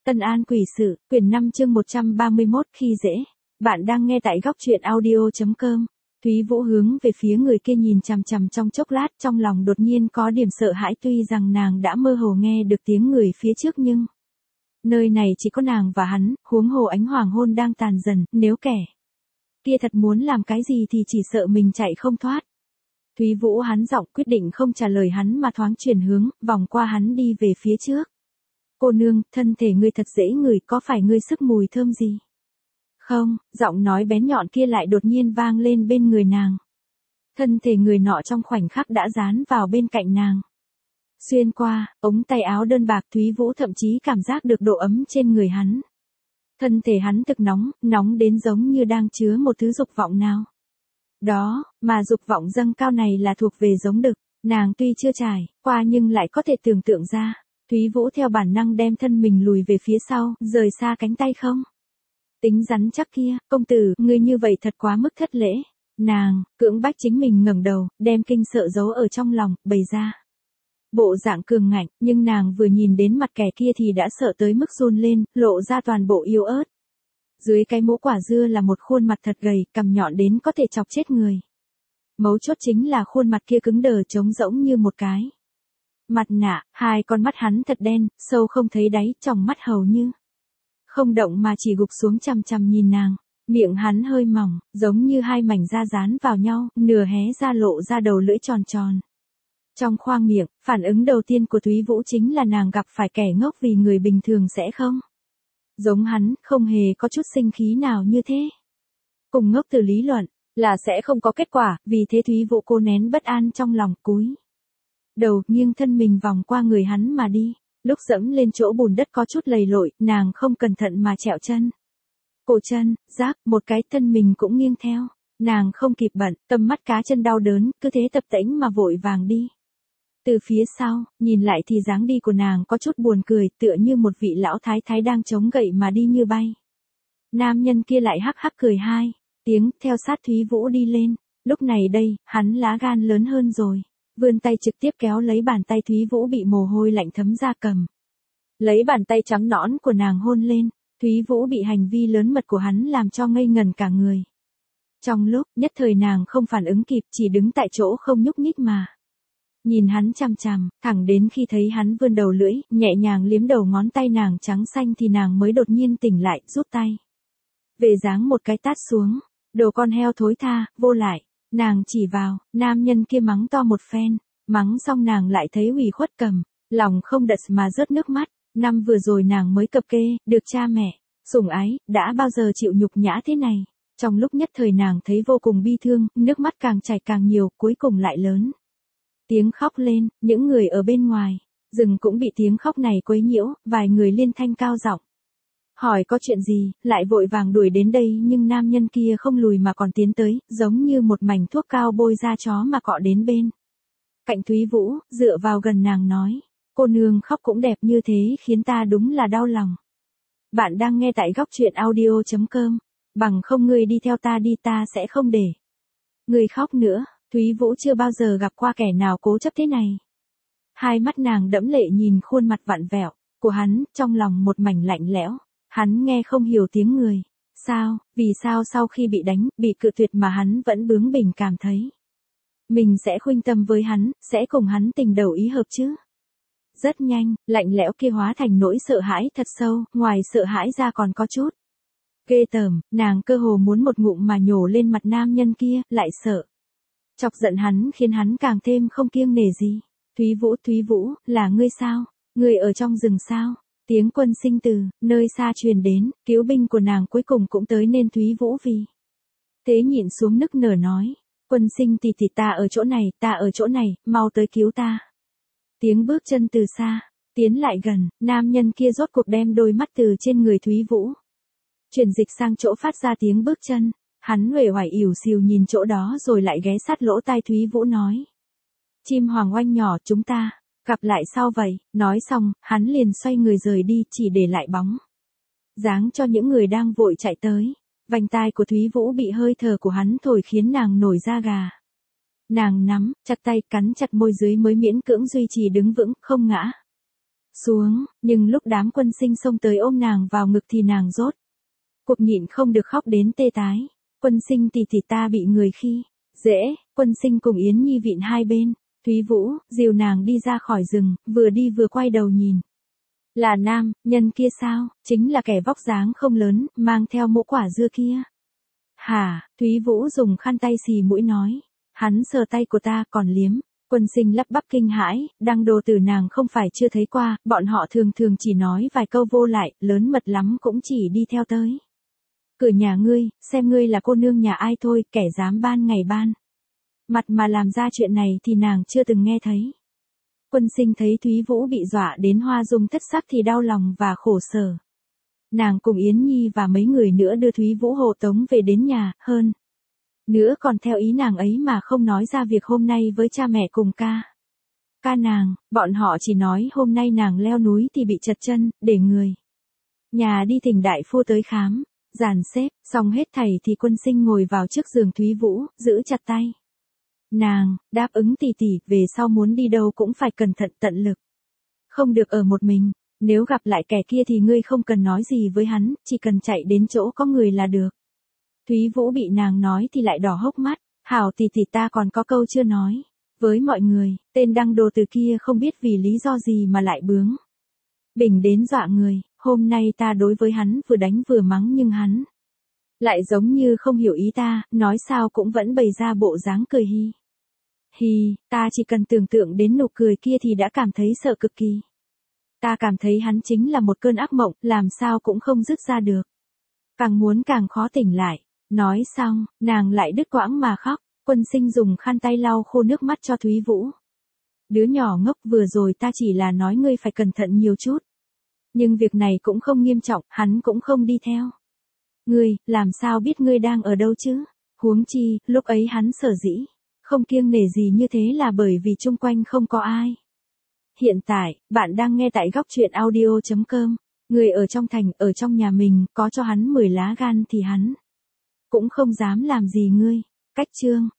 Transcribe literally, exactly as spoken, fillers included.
Tân An quỷ sự, quyển năm chương một trăm ba mươi mốt khi dễ. Bạn đang nghe tại góc truyện audio chấm com. Thúy Vũ hướng về phía người kia nhìn chằm chằm trong chốc lát, trong lòng đột nhiên có điểm sợ hãi, tuy rằng nàng đã mơ hồ nghe được tiếng người phía trước nhưng nơi này chỉ có nàng và hắn, huống hồ ánh hoàng hôn đang tàn dần, nếu kẻ kia thật muốn làm cái gì thì chỉ sợ mình chạy không thoát. Thúy Vũ hắn giọng quyết định không trả lời hắn mà thoáng chuyển hướng, vòng qua hắn đi về phía trước. Cô nương, thân thể ngươi thật dễ ngửi, có phải ngươi sức mùi thơm gì? Không, giọng nói bén nhọn kia lại đột nhiên vang lên bên người nàng. Thân thể người nọ trong khoảnh khắc đã dán vào bên cạnh nàng. Xuyên qua, ống tay áo đơn bạc, Thúy Vũ thậm chí cảm giác được độ ấm trên người hắn. Thân thể hắn thực nóng, nóng đến giống như đang chứa một thứ dục vọng nào đó, mà dục vọng dâng cao này là thuộc về giống đực. Nàng tuy chưa trải qua nhưng lại có thể tưởng tượng ra. Thúy Vũ theo bản năng đem thân mình lùi về phía sau, rời xa cánh tay không. Tính rắn chắc kia, công tử, ngươi như vậy thật quá mức thất lễ. Nàng, cưỡng bách chính mình ngẩng đầu, đem kinh sợ giấu ở trong lòng, bày ra. Bộ dạng cường ngạnh, nhưng nàng vừa nhìn đến mặt kẻ kia thì đã sợ tới mức run lên, lộ ra toàn bộ yếu ớt. Dưới cái mũ quả dưa là một khuôn mặt thật gầy, cằm nhọn đến có thể chọc chết người. Mấu chốt chính là khuôn mặt kia cứng đờ trống rỗng như một cái mặt nạ, hai con mắt hắn thật đen, sâu không thấy đáy, tròng mắt hầu như không động mà chỉ gục xuống chằm chằm nhìn nàng. Miệng hắn hơi mỏng, giống như hai mảnh da dán vào nhau, nửa hé ra lộ ra đầu lưỡi tròn tròn. Trong khoang miệng, phản ứng đầu tiên của Thúy Vũ chính là nàng gặp phải kẻ ngốc, vì người bình thường sẽ không giống hắn, không hề có chút sinh khí nào như thế. Cùng ngốc từ lý luận là sẽ không có kết quả, vì thế Thúy Vũ cô nén bất an trong lòng, cúi đầu nghiêng thân mình vòng qua người hắn mà đi. Lúc dẫm lên chỗ bùn đất có chút lầy lội, nàng không cẩn thận mà trẹo chân. Cổ chân, rác, một cái thân mình cũng nghiêng theo. Nàng không kịp bận, tâm mắt cá chân đau đớn, cứ thế tập tễnh mà vội vàng đi. Từ phía sau, nhìn lại thì dáng đi của nàng có chút buồn cười, tựa như một vị lão thái thái đang chống gậy mà đi như bay. Nam nhân kia lại hắc hắc cười hai tiếng, theo sát Thúy Vũ đi lên. Lúc này đây, hắn lá gan lớn hơn rồi. Vươn tay trực tiếp kéo lấy bàn tay Thúy Vũ bị mồ hôi lạnh thấm ra, cầm lấy bàn tay trắng nõn của nàng hôn lên. Thúy Vũ bị hành vi lớn mật của hắn làm cho ngây ngần cả người. Trong lúc nhất thời nàng không phản ứng kịp, chỉ đứng tại chỗ không nhúc nhích mà nhìn hắn chằm chằm, thẳng đến khi thấy hắn vươn đầu lưỡi, nhẹ nhàng liếm đầu ngón tay nàng trắng xanh thì nàng mới đột nhiên tỉnh lại, rút tay về giáng một cái tát xuống. Đồ con heo thối tha, vô lại. Nàng chỉ vào, nam nhân kia mắng to một phen, mắng xong nàng lại thấy ủy khuất, cầm lòng không đật mà rớt nước mắt. Năm vừa rồi nàng mới cập kê, được cha mẹ sủng ái, đã bao giờ chịu nhục nhã thế này. Trong lúc nhất thời nàng thấy vô cùng bi thương, nước mắt càng chảy càng nhiều, cuối cùng lại lớn tiếng khóc lên. Những người ở bên ngoài rừng cũng bị tiếng khóc này quấy nhiễu, vài người liên thanh cao giọng hỏi có chuyện gì, lại vội vàng đuổi đến đây, nhưng nam nhân kia không lùi mà còn tiến tới, giống như một mảnh thuốc cao bôi da chó mà cọ đến bên cạnh Thúy Vũ, dựa vào gần nàng nói, cô nương khóc cũng đẹp như thế khiến ta đúng là đau lòng. Bạn đang nghe tại góc truyện audio chấm com, bằng không ngươi đi theo ta đi, ta sẽ không để ngươi khóc nữa. Thúy Vũ chưa bao giờ gặp qua kẻ nào cố chấp thế này. Hai mắt nàng đẫm lệ nhìn khuôn mặt vặn vẹo của hắn, trong lòng một mảnh lạnh lẽo. Hắn nghe không hiểu tiếng người. Sao, vì sao sau khi bị đánh, bị cự tuyệt mà hắn vẫn bướng bỉnh cảm thấy mình sẽ khuynh tâm với hắn, sẽ cùng hắn tình đầu ý hợp chứ? Rất nhanh, lạnh lẽo kia hóa thành nỗi sợ hãi thật sâu, ngoài sợ hãi ra còn có chút ghê tởm. Nàng cơ hồ muốn một ngụm mà nhổ lên mặt nam nhân kia, lại sợ chọc giận hắn khiến hắn càng thêm không kiêng nể gì. Thúy Vũ, Thúy Vũ, là ngươi sao? Ngươi ở trong rừng sao? Tiếng quân sinh từ nơi xa truyền đến, cứu binh của nàng cuối cùng cũng tới nên Thúy Vũ vì thế nhịn xuống nức nở nói, quân sinh tỷ tỷ, ta ở chỗ này, ta ở chỗ này, mau tới cứu ta. Tiếng bước chân từ xa tiến lại gần, nam nhân kia rốt cuộc đem đôi mắt từ trên người Thúy Vũ chuyển dịch sang chỗ phát ra tiếng bước chân. Hắn uể oải ỉu xìu nhìn chỗ đó rồi lại ghé sát lỗ tai Thúy Vũ nói, chim hoàng oanh nhỏ, chúng ta gặp lại sau vậy. Nói xong, hắn liền xoay người rời đi, chỉ để lại bóng dáng cho những người đang vội chạy tới. Vành tai của Thúy Vũ bị hơi thở của hắn thổi khiến nàng nổi da gà. Nàng nắm chặt tay, cắn chặt môi dưới mới miễn cưỡng duy trì đứng vững, không ngã xuống, nhưng lúc đám Quân Sinh xông tới ôm nàng vào ngực thì nàng rốt cuộc nhịn không được khóc đến tê tái. Quân Sinh tỷ tỷ ta bị người khi dễ. Quân Sinh cùng Yến Nhi vịn hai bên, Thúy Vũ dìu nàng đi ra khỏi rừng, vừa đi vừa quay đầu nhìn. Là nam nhân kia sao, chính là kẻ vóc dáng không lớn, mang theo mũ quả dưa kia. Hả, Thúy Vũ dùng khăn tay xì mũi nói. Hắn sờ tay của ta còn liếm. Quân Sinh lắp bắp kinh hãi, đăng đồ tử nàng không phải chưa thấy qua, bọn họ thường thường chỉ nói vài câu vô lại, lớn mật lắm cũng chỉ đi theo tới cửa nhà ngươi, xem ngươi là cô nương nhà ai thôi, kẻ dám ban ngày ban mặt mà làm ra chuyện này thì nàng chưa từng nghe thấy. Quân Sinh thấy Thúy Vũ bị dọa đến hoa dung thất sắc thì đau lòng và khổ sở. Nàng cùng Yến Nhi và mấy người nữa đưa Thúy Vũ hộ tống về đến nhà, hơn nữa còn theo ý nàng ấy mà không nói ra việc hôm nay với cha mẹ cùng ca. Ca nàng, bọn họ chỉ nói hôm nay nàng leo núi thì bị trật chân, để người nhà đi thỉnh đại phu tới khám. Dàn xếp, xong hết thảy thì Quân Sinh ngồi vào trước giường Thúy Vũ, giữ chặt tay nàng, đáp ứng tỷ tỷ, về sau muốn đi đâu cũng phải cẩn thận tận lực. Không được ở một mình, nếu gặp lại kẻ kia thì ngươi không cần nói gì với hắn, chỉ cần chạy đến chỗ có người là được. Thúy Vũ bị nàng nói thì lại đỏ hốc mắt, hảo tỷ tỷ ta còn có câu chưa nói. Với mọi người, tên đăng đồ từ kia không biết vì lý do gì mà lại bướng bỉnh đến dọa người, hôm nay ta đối với hắn vừa đánh vừa mắng nhưng hắn lại giống như không hiểu ý ta, nói sao cũng vẫn bày ra bộ dáng cười hi. Hi, ta chỉ cần tưởng tượng đến nụ cười kia thì đã cảm thấy sợ cực kỳ. Ta cảm thấy hắn chính là một cơn ác mộng, làm sao cũng không dứt ra được. Càng muốn càng khó tỉnh lại. Nói xong, nàng lại đứt quãng mà khóc. Quân Sinh dùng khăn tay lau khô nước mắt cho Thúy Vũ. Đứa nhỏ ngốc, vừa rồi ta chỉ là nói ngươi phải cẩn thận nhiều chút. Nhưng việc này cũng không nghiêm trọng, hắn cũng không đi theo ngươi, làm sao biết ngươi đang ở đâu chứ? Huống chi, lúc ấy hắn sở dĩ không kiêng nể gì như thế là bởi vì chung quanh không có ai. Hiện tại, bạn đang nghe tại góc truyện audio chấm com. Người ở trong thành, ở trong nhà mình, có cho hắn mười lá gan thì hắn cũng không dám làm gì ngươi. Cách chương